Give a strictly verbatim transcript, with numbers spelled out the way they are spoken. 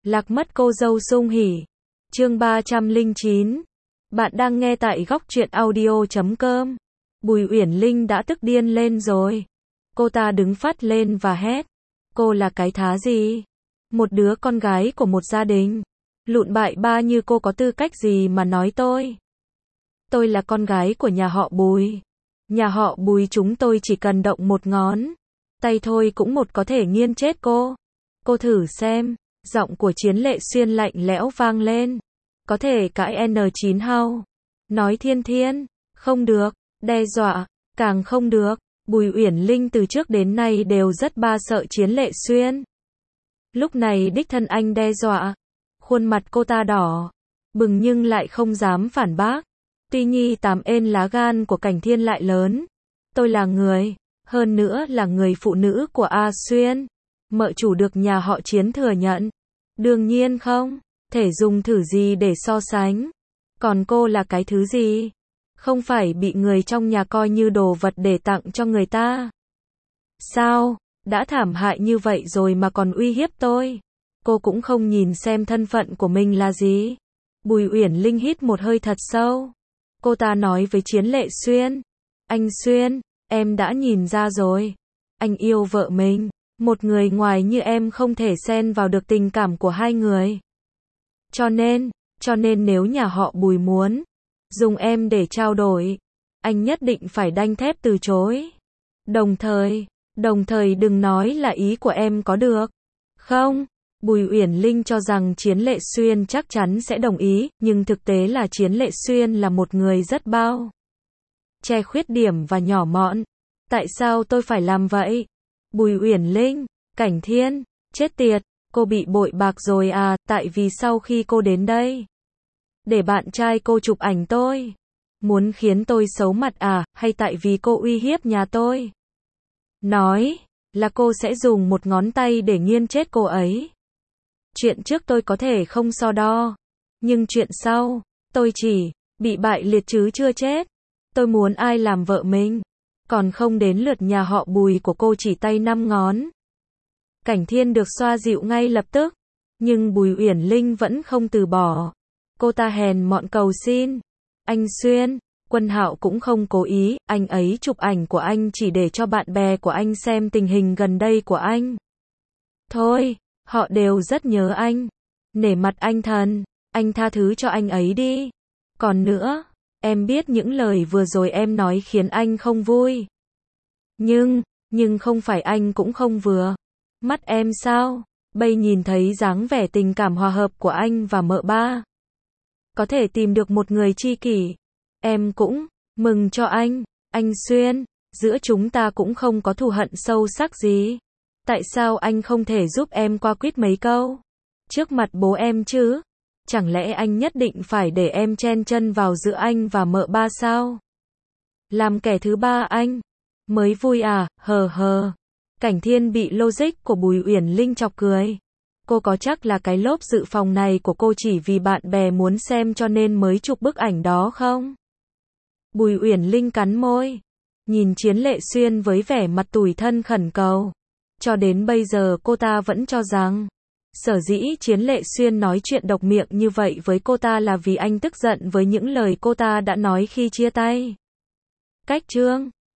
Lạc mất cô dâu sung hỉ. Chương ba trăm lẻ chín. Bạn đang nghe tại góc truyện audio chấm com. Bùi Uyển Linh đã tức điên lên rồi. Cô ta đứng phắt lên và hét. Cô là cái thá gì? Một đứa con gái của một gia đình lụn bại ba như cô có tư cách gì mà nói tôi? Tôi là con gái của nhà họ Bùi. Nhà họ Bùi chúng tôi chỉ cần động một ngón tay thôi cũng một có thể nghiên chết cô. Cô thử xem. Giọng của Chiến Lệ Xuyên lạnh lẽo vang lên. Có thể cãi en chín hao. Nói Thiên Thiên. Không được. Đe dọa. Càng không được. Bùi Uyển Linh từ trước đến nay đều rất ba sợ Chiến Lệ Xuyên. Lúc này đích thân anh đe dọa. Khuôn mặt cô ta đỏ bừng nhưng lại không dám phản bác. Tuy nhi tám ên lá gan của Cảnh Thiên lại lớn. Tôi là người, hơn nữa là người phụ nữ của A Xuyên. Mợ chủ được nhà họ Chiến thừa nhận. Đương nhiên không thể dùng thử gì để so sánh. Còn cô là cái thứ gì? Không phải bị người trong nhà coi như đồ vật để tặng cho người ta. Sao? Đã thảm hại như vậy rồi mà còn uy hiếp tôi. Cô cũng không nhìn xem thân phận của mình là gì. Bùi Uyển Linh hít một hơi thật sâu. Cô ta nói với Chiến Lệ Xuyên. Anh Xuyên, em đã nhìn ra rồi. Anh yêu vợ mình. Một người ngoài như em không thể xen vào được tình cảm của hai người. Cho nên, cho nên nếu nhà họ Bùi muốn dùng em để trao đổi, anh nhất định phải đanh thép từ chối. Đồng thời, đồng thời đừng nói là ý của em có được không? Bùi Uyển Linh cho rằng Chiến Lệ Xuyên chắc chắn sẽ đồng ý, nhưng thực tế là Chiến Lệ Xuyên là một người rất bao che khuyết điểm và nhỏ mọn. Tại sao tôi phải làm vậy? Bùi Uyển Linh, Cảnh Thiên, chết tiệt, cô bị bội bạc rồi à, tại vì sau khi cô đến đây, để bạn trai cô chụp ảnh tôi, muốn khiến tôi xấu mặt à, hay tại vì cô uy hiếp nhà tôi? Nói là cô sẽ dùng một ngón tay để nghiên chết cô ấy. Chuyện trước tôi có thể không so đo, nhưng chuyện sau, tôi chỉ bị bại liệt chứ chưa chết. Tôi muốn ai làm vợ mình, còn không đến lượt nhà họ Bùi của cô chỉ tay năm ngón. Cảnh Thiên được xoa dịu ngay lập tức, nhưng Bùi Uyển Linh vẫn không từ bỏ. Cô ta hèn mọn cầu xin. Anh Xuyên, Quân Hạo cũng không cố ý, anh ấy chụp ảnh của anh chỉ để cho bạn bè của anh xem tình hình gần đây của anh. Thôi, họ đều rất nhớ anh. Nể mặt anh thần, anh tha thứ cho anh ấy đi. Còn nữa, em biết những lời vừa rồi em nói khiến anh không vui. Nhưng, nhưng không phải anh cũng không vừa mắt em sao? Bây nhìn thấy dáng vẻ tình cảm hòa hợp của anh và mợ ba. Có thể tìm được một người tri kỷ. Em cũng mừng cho anh. Anh Xuyên, giữa chúng ta cũng không có thù hận sâu sắc gì. Tại sao anh không thể giúp em qua quýt mấy câu trước mặt bố em chứ? Chẳng lẽ anh nhất định phải để em chen chân vào giữa anh và mợ ba sao? Làm kẻ thứ ba anh mới vui à? Hờ hờ. Cảnh Thiên bị logic của Bùi Uyển Linh chọc cười. Cô có chắc là cái lốp dự phòng này của cô chỉ vì bạn bè muốn xem cho nên mới chụp bức ảnh đó không? Bùi Uyển Linh cắn môi, nhìn Chiến Lệ Xuyên với vẻ mặt tủi thân khẩn cầu. Cho đến bây giờ cô ta vẫn cho rằng, sở dĩ Chiến Lệ Xuyên nói chuyện độc miệng như vậy với cô ta là vì anh tức giận với những lời cô ta đã nói khi chia tay. Cách chương